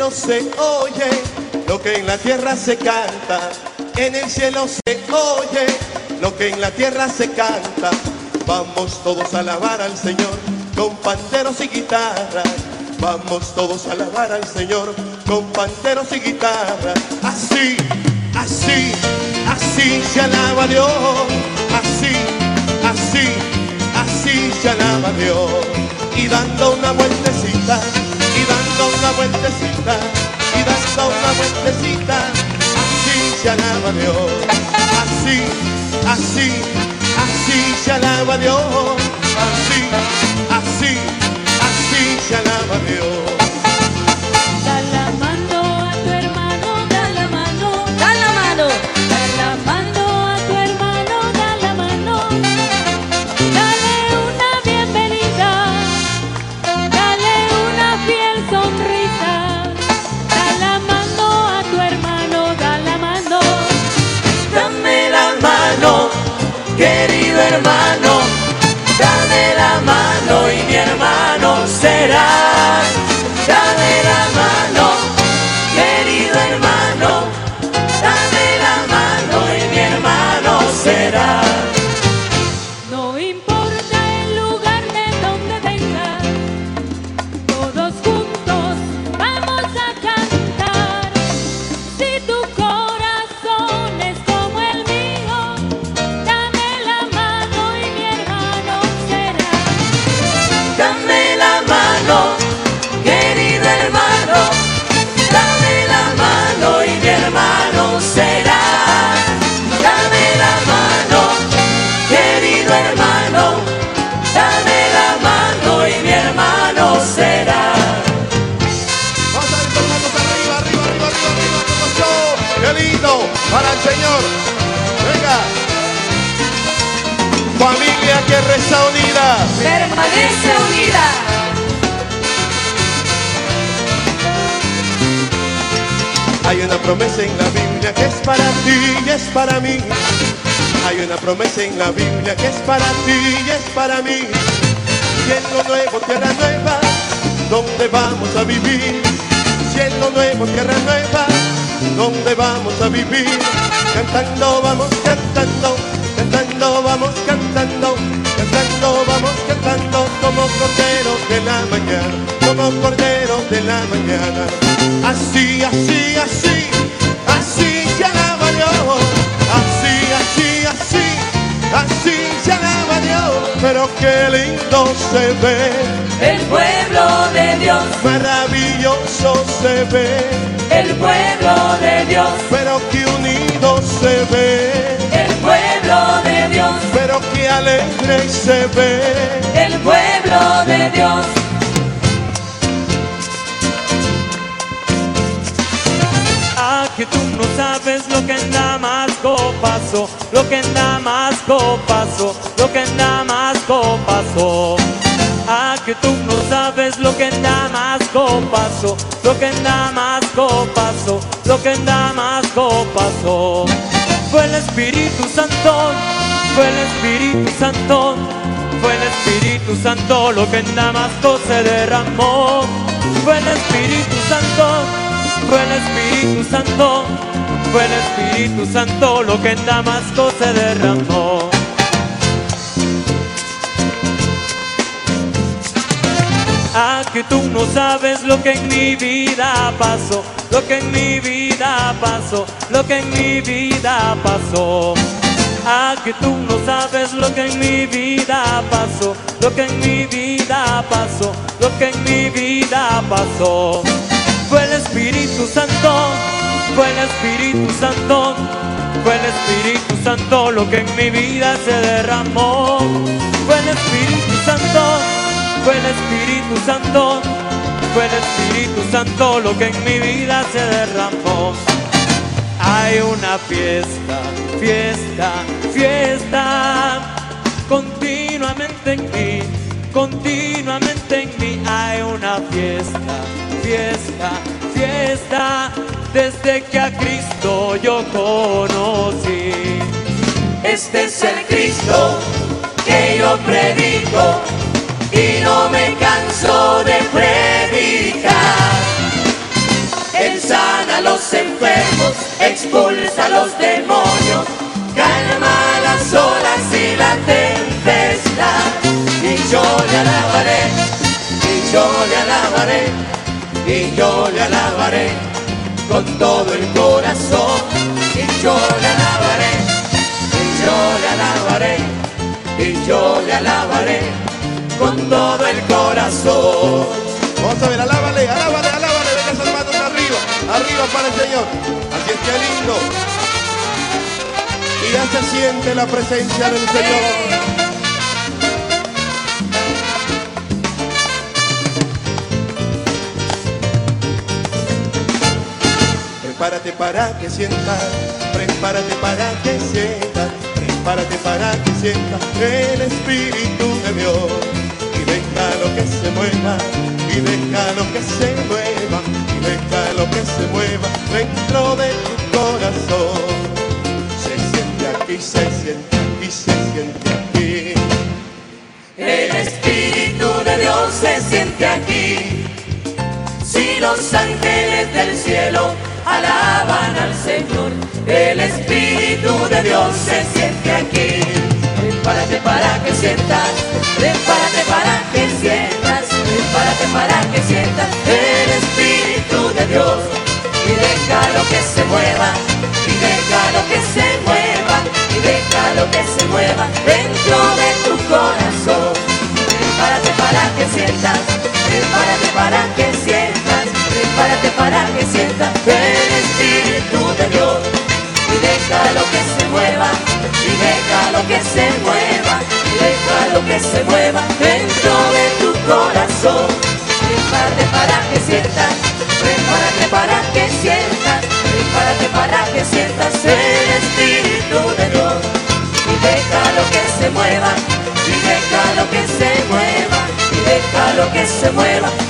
cielo se oye lo que en la tierra se canta. En el cielo se oye lo que en la tierra se canta. Vamos todos a alabar al Señor con panderos y guitarras. Vamos todos a alabar al Señor con panderos y guitarras. Así, así, así se alaba a Dios. Así, así, así se alaba a Dios. Y dando una vueltecita, y dando una vueltecita, y dando una vueltecita, así se alaba a Dios. Así, así, así se alaba a Dios. Así, así, así se alaba a Dios. Da la mano a tu hermano, da la mano, da la mano, da la mano a tu hermano, da la mano. Dale una bienvenida, dale una fiel sonrisa. Da la mano a tu hermano, da la mano. Dame la mano, querido hermano, dame la mano y mi hermano será. Dame la mano, querido hermano, dame la mano y mi hermano será. No importa el lugar de donde vengas, todos juntos vamos a cantar. Si tu corazón es como el mío, dame la mano y mi hermano será. Dame la mano, querido hermano, dame la mano y mi hermano será. Dame la mano, querido hermano, dame la mano y mi hermano será. Vamos a ver tus manos arriba, arriba, arriba, arriba, arriba, como yo. ¡Qué lindo! Para el Señor. Venga. Familia que reza unida. Permanece unida. Hay una promesa en la Biblia que es para ti y es para mí. Hay una promesa en la Biblia que es para ti y es para mí. Cielo nuevo, tierra nueva, ¿dónde vamos a vivir? Cielo nuevo, tierra nueva, ¿dónde vamos a vivir? Cantando vamos cantando, cantando vamos cantando, cantando vamos cantando como corderos de la mañana, como corderos de la mañana. Así, así, así, así se alaba a Dios. Así, así, así, así se alaba a Dios. Pero qué lindo se ve El pueblo de Dios, maravilloso se ve el pueblo de Dios, pero qué unido se ve, el pueblo de Dios, pero qué alegre se ve. el pueblo de Dios. Ah, que tú no sabes lo que en Damasco pasó, lo que en Damasco pasó, lo que en Damasco pasó. Ah, que tú no sabes lo que en Damasco pasó, lo que en Damasco pasó, lo que en Damasco pasó. Fue el Espíritu Santo, fue el Espíritu Santo, fue el Espíritu Santo lo que en Damasco se derramó. Fue el Espíritu Santo, fue el Espíritu Santo, fue el Espíritu Santo lo que en Damasco se derramó. Ah, que tú no sabes lo que en mi vida pasó, lo que en mi vida pasó, lo que en mi vida pasó. Ah, que tú no sabes lo que en mi vida pasó, lo que en mi vida pasó, lo que en mi vida pasó. Fue el Espíritu Santo, fue el Espíritu Santo, fue el Espíritu Santo lo que en mi vida se derramó. Fue el Espíritu Santo, fue el Espíritu Santo, fue el Espíritu Santo lo que en mi vida se derramó. Hay una fiesta, fiesta, fiesta, continuamente en mí, continuamente en mí. Hay una fiesta, fiesta, fiesta, desde que a Cristo yo conocí. Este es el Cristo que yo predico y no me canso de predicar. sana a los enfermos, expulsa a los demonios, calma las olas y la tempestad. Y yo le alabaré, y yo le alabaré, y yo le alabaré con todo el corazón. Y yo le alabaré, y yo le alabaré, y yo le alabaré con todo el corazón. Vamos a ver, alábale, alábale, alábale, venga esas manos arriba, arriba para el Señor. Así es que lindo. Y ya se siente la presencia del Señor. Prepárate para que sientas, prepárate para que sientas, prepárate para que sientas el Espíritu de Dios. Y deja lo que se mueva, y deja lo que se mueva, y deja lo que se mueva dentro de tu corazón. Se siente aquí, se siente aquí, se siente aquí. El Espíritu de Dios se siente aquí. Si los ángeles del cielo alaban al Señor, el Espíritu de Dios se siente aquí. Prepárate para que sientas, prepárate para que sientas, prepárate para que sientas el Espíritu de Dios. Y deja lo que se mueva, y deja lo que se mueva, y deja lo que se mueva dentro de tu corazón. Prepárate para que sientas, prepárate para que sientas, prepárate para que sientas el Espíritu de Dios. Y deja lo que se mueva, y deja lo que se mueva, y deja lo que se mueva dentro de tu corazón. Prepárate para que sientas, prepárate para que sientas, prepárate para que sientas el Espíritu de Dios. Y deja lo que se mueva, y deja lo que se mueva, y deja lo que se mueva